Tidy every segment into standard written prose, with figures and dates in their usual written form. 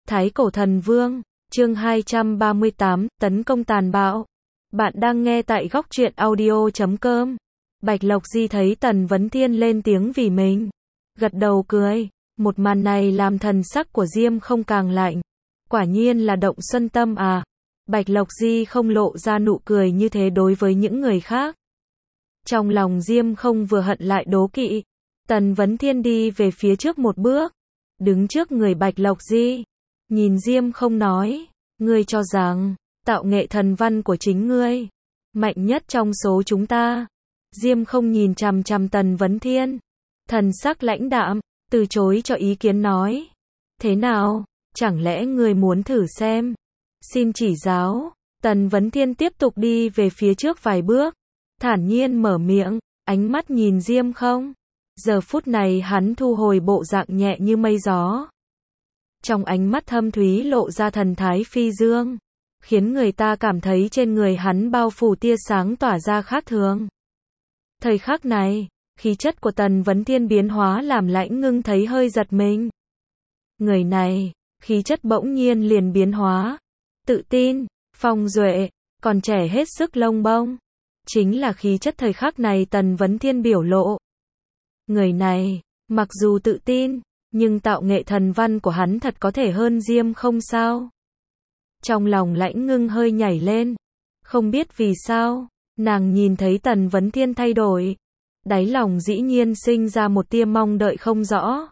Thái Cổ Thần Vương, chương 238, tấn công tàn bạo. Bạn đang nghe tại góc truyện audio.com. Bạch Lộc Di thấy Tần Vấn Thiên lên tiếng vì mình. Gật đầu cười, một màn này làm thần sắc của Diêm Không càng lạnh. Quả nhiên là động xuân tâm à. Bạch Lộc Di không lộ ra nụ cười như thế đối với những người khác. Trong lòng Diêm Không vừa hận lại đố kỵ. Tần Vấn Thiên đi về phía trước một bước, đứng trước người Bạch Lộc Di, nhìn Diêm Không nói, ngươi cho rằng, tạo nghệ thần văn của chính ngươi, mạnh nhất trong số chúng ta. Diêm Không nhìn chằm chằm Tần Vấn Thiên, thần sắc lãnh đạm, từ chối cho ý kiến nói, thế nào, chẳng lẽ ngươi muốn thử xem, xin chỉ giáo. Tần Vấn Thiên tiếp tục đi về phía trước vài bước, thản nhiên mở miệng, ánh mắt nhìn Diêm Không. Giờ phút này hắn thu hồi bộ dạng nhẹ như mây gió. Trong ánh mắt thâm thúy lộ ra thần thái phi dương, khiến người ta cảm thấy trên người hắn bao phủ tia sáng tỏa ra khác thường. Thời khắc này, khí chất của Tần Vấn Thiên biến hóa làm Lãnh Ngưng thấy hơi giật mình. Người này, khí chất bỗng nhiên liền biến hóa, tự tin, phong duệ, còn trẻ hết sức lông bông. Chính là khí chất thời khắc này Tần Vấn Thiên biểu lộ. Người này, mặc dù tự tin, nhưng tạo nghệ thần văn của hắn thật có thể hơn Diêm Không sao? Trong lòng Lãnh Ngưng hơi nhảy lên. Không biết vì sao, nàng nhìn thấy Tần Vấn Thiên thay đổi. Đáy lòng dĩ nhiên sinh ra một tia mong đợi không rõ.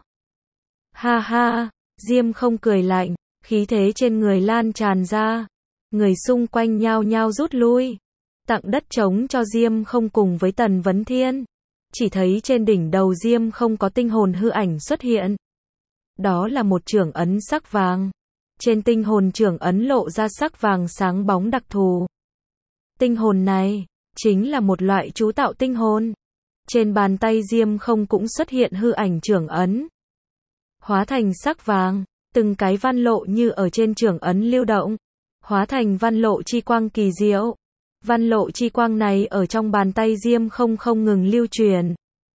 Ha ha, Diêm Không cười lạnh, khí thế trên người lan tràn ra. Người xung quanh nhao nhao rút lui. Tặng đất trống cho Diêm Không cùng với Tần Vấn Thiên. Chỉ thấy trên đỉnh đầu Diêm Không có tinh hồn hư ảnh xuất hiện. Đó là một chưởng ấn sắc vàng. Trên tinh hồn chưởng ấn lộ ra sắc vàng sáng bóng đặc thù. Tinh hồn này, chính là một loại chú tạo tinh hồn. Trên bàn tay Diêm Không cũng xuất hiện hư ảnh chưởng ấn. Hóa thành sắc vàng, từng cái văn lộ như ở trên chưởng ấn lưu động. Hóa thành văn lộ chi quang kỳ diệu. Văn lộ chi quang này ở trong bàn tay Diêm Không không ngừng lưu truyền.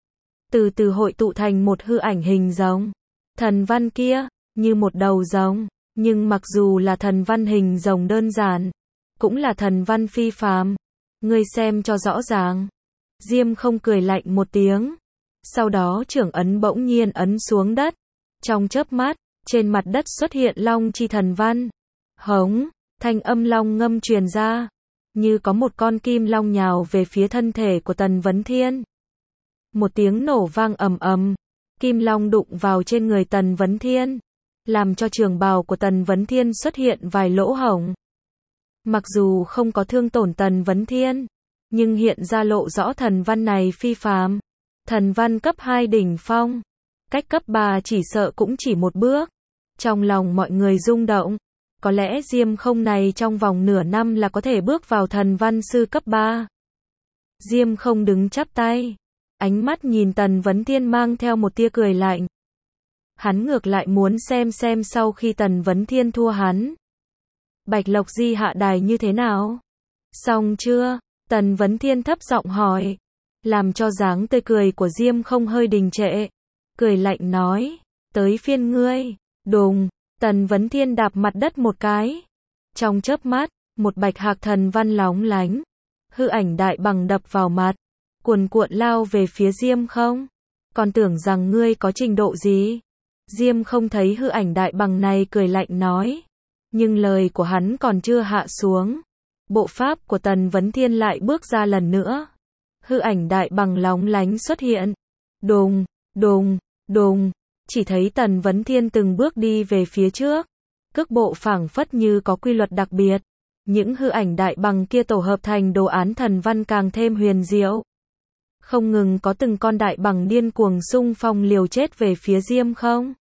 Từ từ hội tụ thành một hư ảnh hình rồng. Thần văn kia, như một đầu rồng, nhưng mặc dù là thần văn hình rồng đơn giản, cũng là thần văn phi phàm. Ngươi xem cho rõ ràng. Diêm Không cười lạnh một tiếng. Sau đó chưởng ấn bỗng nhiên ấn xuống đất. Trong chớp mắt, trên mặt đất xuất hiện long chi thần văn. Hống, thanh âm long ngâm truyền ra. Như có một con kim long nhào về phía thân thể của Tần Vấn Thiên. Một tiếng nổ vang ầm ầm, kim long đụng vào trên người Tần Vấn Thiên, làm cho trường bào của Tần Vấn Thiên xuất hiện vài lỗ hổng. Mặc dù không có thương tổn Tần Vấn Thiên, nhưng hiện ra lộ rõ thần văn này phi phàm. Thần văn cấp 2 đỉnh phong, cách cấp 3 chỉ sợ cũng chỉ một bước. Trong lòng mọi người rung động. Có lẽ Diêm Không này trong vòng nửa năm là có thể bước vào thần văn sư cấp 3. Diêm Không đứng chắp tay. Ánh mắt nhìn Tần Vấn Thiên mang theo một tia cười lạnh. Hắn ngược lại muốn xem sau khi Tần Vấn Thiên thua hắn. Bạch Lộc Di hạ đài như thế nào? Xong chưa? Tần Vấn Thiên thấp giọng hỏi. Làm cho dáng tươi cười của Diêm Không hơi đình trệ. Cười lạnh nói. Tới phiên ngươi. Đùng. Tần Vấn Thiên đạp mặt đất một cái. Trong chớp mắt, một bạch hạc thần văn lóng lánh. Hư ảnh đại bằng đập vào mặt. Cuồn cuộn lao về phía Diêm Không. Còn tưởng rằng ngươi có trình độ gì? Diêm Không thấy hư ảnh đại bằng này cười lạnh nói. Nhưng lời của hắn còn chưa hạ xuống. Bộ pháp của Tần Vấn Thiên lại bước ra lần nữa. Hư ảnh đại bằng lóng lánh xuất hiện. Đùng, đùng, đùng. Chỉ thấy Tần Vấn Thiên từng bước đi về phía trước. Cước bộ phảng phất như có quy luật đặc biệt. Những hư ảnh đại bằng kia tổ hợp thành đồ án thần văn càng thêm huyền diệu. Không ngừng có từng con đại bằng điên cuồng xung phong liều chết về phía Diêm Không.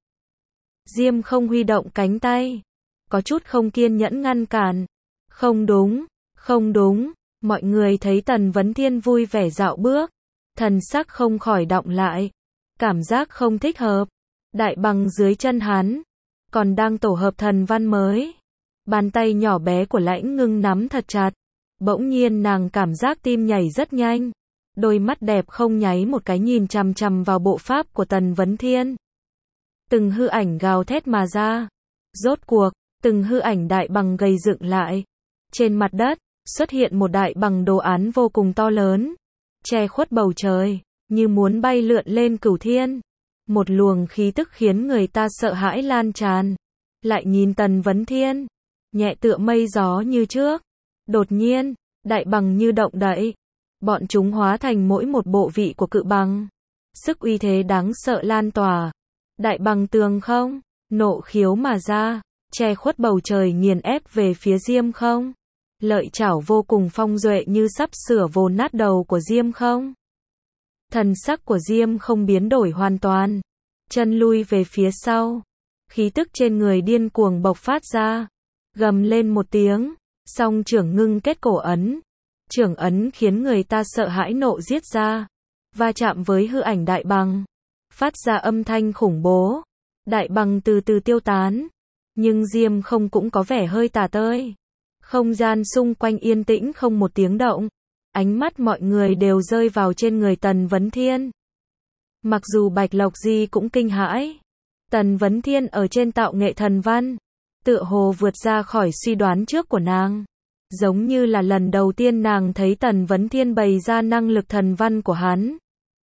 Diêm Không huy động cánh tay. Có chút không kiên nhẫn ngăn cản. Không đúng, không đúng. Mọi người thấy Tần Vấn Thiên vui vẻ dạo bước. Thần sắc không khỏi động lại. Cảm giác không thích hợp. Đại bằng dưới chân hắn, còn đang tổ hợp thần văn mới. Bàn tay nhỏ bé của Lãnh Ngưng nắm thật chặt. Bỗng nhiên nàng cảm giác tim nhảy rất nhanh. Đôi mắt đẹp không nháy một cái nhìn chằm chằm vào bộ pháp của Tần Vấn Thiên. Từng hư ảnh gào thét mà ra. Rốt cuộc, từng hư ảnh đại bằng gầy dựng lại. Trên mặt đất, xuất hiện một đại bằng đồ án vô cùng to lớn, che khuất bầu trời, như muốn bay lượn lên cửu thiên. Một luồng khí tức khiến người ta sợ hãi lan tràn. Lại nhìn Tần Vấn Thiên, nhẹ tựa mây gió như trước. Đột nhiên, đại bằng như động đậy. Bọn chúng hóa thành mỗi một bộ vị của cự bằng. Sức uy thế đáng sợ lan tỏa. Đại bằng tường không, nộ khiếu mà ra, che khuất bầu trời nghiền ép về phía Diêm Không. Lợi chảo vô cùng phong duệ như sắp sửa vồ nát đầu của Diêm Không. Thần sắc của Diêm Không biến đổi hoàn toàn. Chân lui về phía sau. Khí tức trên người điên cuồng bộc phát ra. Gầm lên một tiếng. Song trưởng ngưng kết cổ ấn. Trưởng ấn khiến người ta sợ hãi nộ giết ra. Va chạm với hư ảnh đại bằng. Phát ra âm thanh khủng bố. Đại bằng từ từ tiêu tán. Nhưng Diêm Không cũng có vẻ hơi tà tơi. Không gian xung quanh yên tĩnh không một tiếng động. Ánh mắt mọi người đều rơi vào trên người Tần Vấn Thiên. Mặc dù Bạch Lộc Di cũng kinh hãi. Tần Vấn Thiên ở trên tạo nghệ thần văn. Tựa hồ vượt ra khỏi suy đoán trước của nàng. Giống như là lần đầu tiên nàng thấy Tần Vấn Thiên bày ra năng lực thần văn của hắn.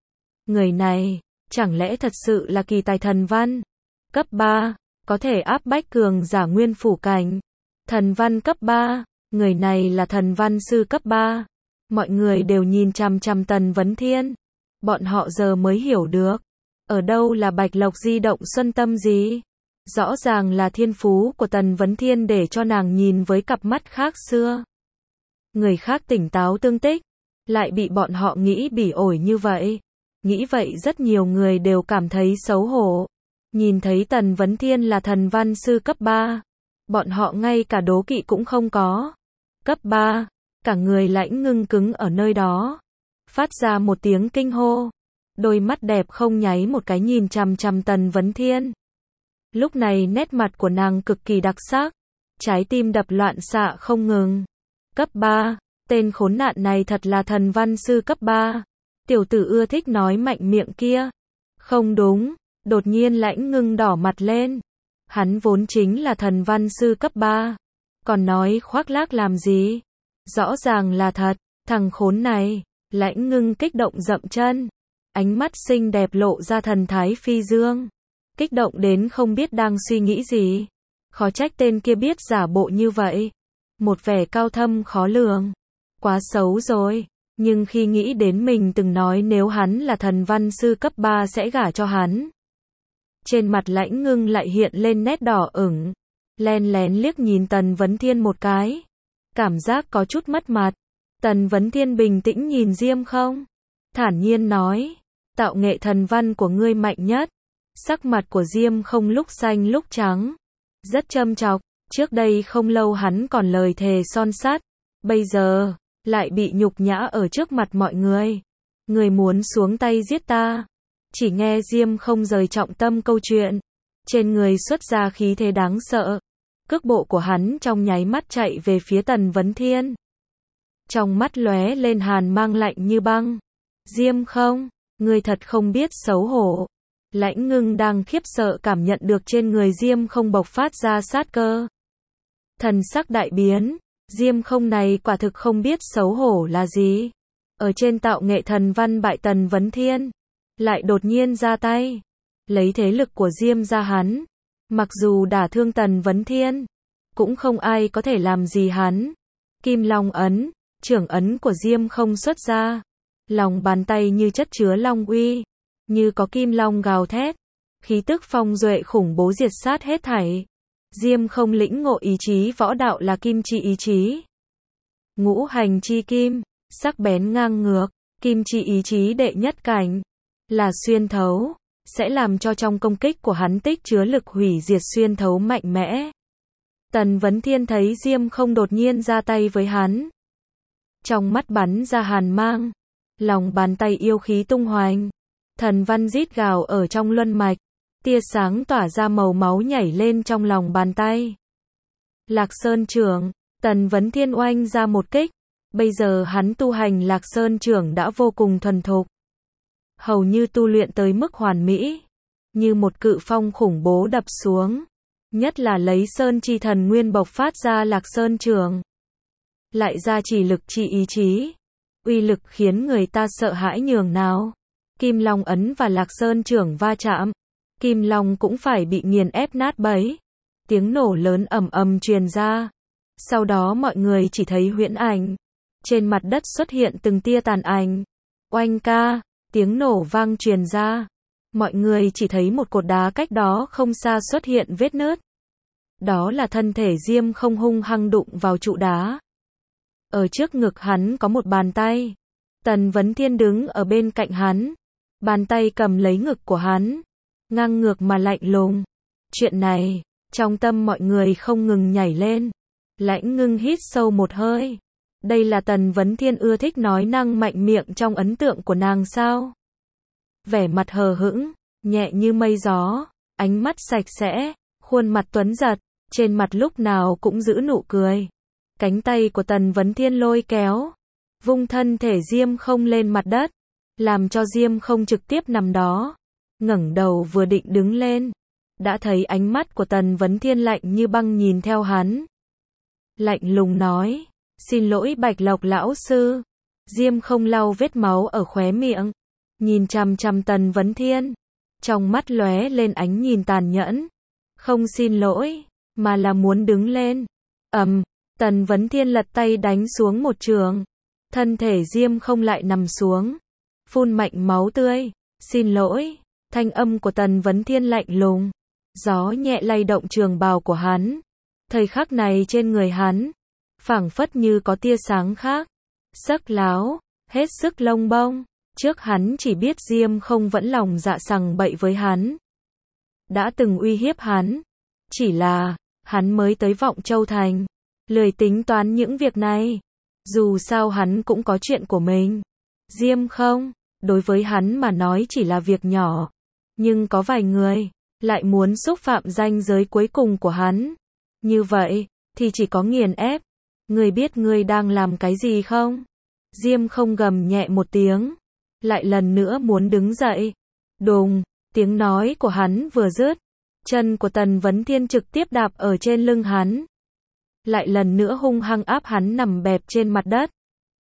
Người này, chẳng lẽ thật sự là kỳ tài thần văn? Cấp 3, có thể áp bách cường giả nguyên phủ cảnh. Thần văn cấp 3, người này là thần văn sư cấp 3. Mọi người đều nhìn chằm chằm Tần Vấn Thiên. Bọn họ giờ mới hiểu được. Ở đâu là Bạch Lộc Di động xuân tâm gì? Rõ ràng là thiên phú của Tần Vấn Thiên để cho nàng nhìn với cặp mắt khác xưa. Người khác tỉnh táo tương tích, lại bị bọn họ nghĩ bỉ ổi như vậy. Nghĩ vậy rất nhiều người đều cảm thấy xấu hổ. Nhìn thấy Tần Vấn Thiên là thần văn sư cấp 3. Bọn họ ngay cả đố kỵ cũng không có. Cấp 3, cả người lãnh ngưng cứng ở nơi đó. Phát ra một tiếng kinh hô. Đôi mắt đẹp không nháy một cái nhìn chằm chằm Tần Vấn Thiên. Lúc này nét mặt của nàng cực kỳ đặc sắc. Trái tim đập loạn xạ không ngừng. Cấp 3, tên khốn nạn này thật là thần văn sư cấp 3. Tiểu tử ưa thích nói mạnh miệng kia. Không đúng, đột nhiên lãnh ngưng đỏ mặt lên. Hắn vốn chính là thần văn sư cấp 3. Còn nói khoác lác làm gì? Rõ ràng là thật, thằng khốn này. Lãnh ngưng kích động dậm chân. Ánh mắt xinh đẹp lộ ra thần thái phi dương. Kích động đến không biết đang suy nghĩ gì. Khó trách tên kia biết giả bộ như vậy. Một vẻ cao thâm khó lường. Quá xấu rồi. Nhưng khi nghĩ đến mình từng nói nếu hắn là thần văn sư cấp 3 sẽ gả cho hắn. Trên mặt lãnh ngưng lại hiện lên nét đỏ ửng. Len lén liếc nhìn Tần Vấn Thiên một cái. Cảm giác có chút mất mặt. Tần Vấn Thiên bình tĩnh nhìn Diêm Không. Thản nhiên nói. Tạo nghệ thần văn của ngươi mạnh nhất. Sắc mặt của Diêm Không lúc xanh lúc trắng. Rất châm chọc. Trước đây không lâu hắn còn lời thề son sắt. Bây giờ, lại bị nhục nhã ở trước mặt mọi người. Người muốn xuống tay giết ta. Chỉ nghe Diêm Không rời trọng tâm câu chuyện. Trên người xuất ra khí thế đáng sợ. Cước bộ của hắn trong nháy mắt chạy về phía Tần Vấn Thiên. Trong mắt lóe lên hàn mang lạnh như băng. Diêm Không, ngươi thật không biết xấu hổ. Lãnh ngưng đang khiếp sợ cảm nhận được trên người Diêm Không bộc phát ra sát cơ. Thần sắc đại biến. Diêm Không này quả thực không biết xấu hổ là gì. Ở trên tạo nghệ thần văn bại Tần Vấn Thiên. Lại đột nhiên ra tay. Lấy thế lực của Diêm ra hắn. Mặc dù đả thương Tần Vấn Thiên. Cũng không ai có thể làm gì hắn. Kim Long ấn. Trưởng ấn của Diêm Không xuất ra. Lòng bàn tay như chất chứa long uy. Như có kim long gào thét. Khí tức phong duệ khủng bố diệt sát hết thảy. Diêm Không lĩnh ngộ ý chí võ đạo là kim chi ý chí. Ngũ hành chi kim, sắc bén ngang ngược, kim chi ý chí đệ nhất cảnh, là xuyên thấu, sẽ làm cho trong công kích của hắn tích chứa lực hủy diệt xuyên thấu mạnh mẽ. Tần Vấn Thiên thấy Diêm Không đột nhiên ra tay với hắn. Trong mắt bắn ra hàn mang, lòng bàn tay yêu khí tung hoành, thần văn rít gào ở trong luân mạch. Tia sáng tỏa ra màu máu nhảy lên trong lòng bàn tay. Lạc Sơn Trưởng, Tần Vấn Thiên oanh ra một kích. Bây giờ hắn tu hành Lạc Sơn Trưởng đã vô cùng thuần thục. Hầu như tu luyện tới mức hoàn mỹ. Như một cự phong khủng bố đập xuống. Nhất là lấy Sơn Chi Thần Nguyên bộc phát ra Lạc Sơn Trường. Lại ra chỉ lực chi ý chí. Uy lực khiến người ta sợ hãi nhường nào. Kim Long ấn và Lạc Sơn Trường va chạm. Kim Long cũng phải bị nghiền ép nát bấy. Tiếng nổ lớn ầm ầm truyền ra. Sau đó mọi người chỉ thấy huyễn ảnh. Trên mặt đất xuất hiện từng tia tàn ảnh. Oanh ca, tiếng nổ vang truyền ra. Mọi người chỉ thấy một cột đá cách đó không xa xuất hiện vết nứt. Đó là thân thể Diêm Không hung hăng đụng vào trụ đá. Ở trước ngực hắn có một bàn tay. Tần Vấn Thiên đứng ở bên cạnh hắn. Bàn tay cầm lấy ngực của hắn. Ngang ngược mà lạnh lùng. Chuyện này, trong tâm mọi người không ngừng nhảy lên. Lãnh Ngưng hít sâu một hơi. Đây là Tần Vấn Thiên ưa thích nói năng mạnh miệng trong ấn tượng của nàng sao? Vẻ mặt hờ hững, nhẹ như mây gió, ánh mắt sạch sẽ, khuôn mặt tuấn giật, trên mặt lúc nào cũng giữ nụ cười. Cánh tay của Tần Vấn Thiên lôi kéo, vung thân thể Diêm Không lên mặt đất, làm cho Diêm Không trực tiếp nằm đó. Ngẩng đầu vừa định đứng lên, đã thấy ánh mắt của Tần Vấn Thiên lạnh như băng nhìn theo hắn. Lạnh lùng nói, xin lỗi Bạch Lộc lão sư. Diêm Không lau vết máu ở khóe miệng, nhìn chằm chằm Tần Vấn Thiên, trong mắt lóe lên ánh nhìn tàn nhẫn. Không xin lỗi, mà là muốn đứng lên. Tần Vấn Thiên lật tay đánh xuống một trường. Thân thể Diêm Không lại nằm xuống, phun mạnh máu tươi. Xin lỗi, thanh âm của Tần Vấn Thiên lạnh lùng. Gió nhẹ lay động trường bào của hắn. Thời khắc này trên người hắn, phảng phất như có tia sáng khác. Sắc láo, hết sức lông bông. Trước hắn chỉ biết Diêm Không vẫn lòng dạ sằng bậy với hắn. Đã từng uy hiếp hắn. Chỉ là, hắn mới tới Vọng Châu Thành. Lười tính toán những việc này. Dù sao hắn cũng có chuyện của mình. Diêm Không, đối với hắn mà nói chỉ là việc nhỏ. Nhưng có vài người, lại muốn xúc phạm ranh giới cuối cùng của hắn. Như vậy, thì chỉ có nghiền ép. Ngươi biết ngươi đang làm cái gì không? Diêm Không gầm nhẹ một tiếng. Lại lần nữa muốn đứng dậy. Đùng, tiếng nói của hắn vừa dứt. Chân của Tần Vấn Thiên trực tiếp đạp ở trên lưng hắn. Lại lần nữa hung hăng áp hắn nằm bẹp trên mặt đất.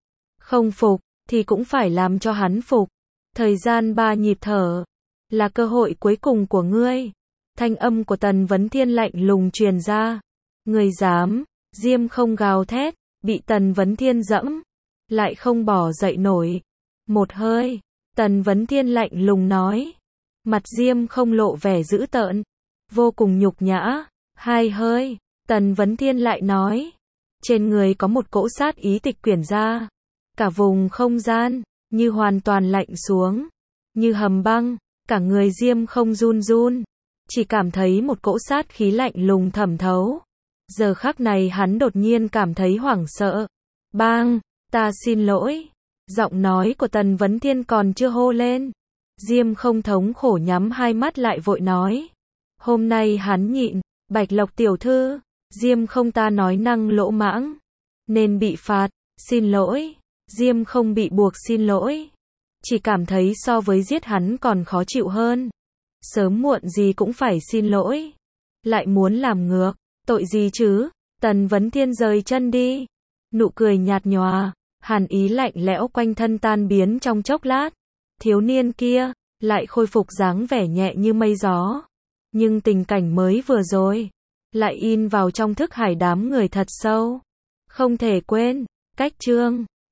Không phục, thì cũng phải làm cho hắn phục. Thời gian 3 nhịp thở, là cơ hội cuối cùng của ngươi. Thanh âm của Tần Vấn Thiên lạnh lùng truyền ra. Ngươi dám? Diêm Không gào thét, bị Tần Vấn Thiên dẫm, lại không bỏ dậy nổi. Một hơi, Tần Vấn Thiên lạnh lùng nói. Mặt Diêm Không lộ vẻ dữ tợn, vô cùng nhục nhã. 2 hơi, Tần Vấn Thiên lại nói. Trên người có một cỗ sát ý tịch quyển ra. Cả vùng không gian, như hoàn toàn lạnh xuống. Như hầm băng, cả người Diêm Không run run. Chỉ cảm thấy một cỗ sát khí lạnh lùng thẩm thấu. Giờ khắc này hắn đột nhiên cảm thấy hoảng sợ. Bang, ta xin lỗi. Giọng nói của Tần Vấn Thiên còn chưa hô lên. Diêm Không thống khổ nhắm hai mắt lại vội nói. Hôm nay hắn nhịn, Bạch Lộc tiểu thư. Diêm Không ta nói năng lỗ mãng, nên bị phạt, xin lỗi. Diêm Không bị buộc xin lỗi. Chỉ cảm thấy so với giết hắn còn khó chịu hơn. Sớm muộn gì cũng phải xin lỗi. Lại muốn làm ngược, tội gì chứ? Tần Vấn Thiên rời chân đi. Nụ cười nhạt nhòa, hàn ý lạnh lẽo quanh thân tan biến trong chốc lát. Thiếu niên kia, lại khôi phục dáng vẻ nhẹ như mây gió. Nhưng tình cảnh mới vừa rồi, lại in vào trong thức hải đám người thật sâu. Không thể quên, cách chương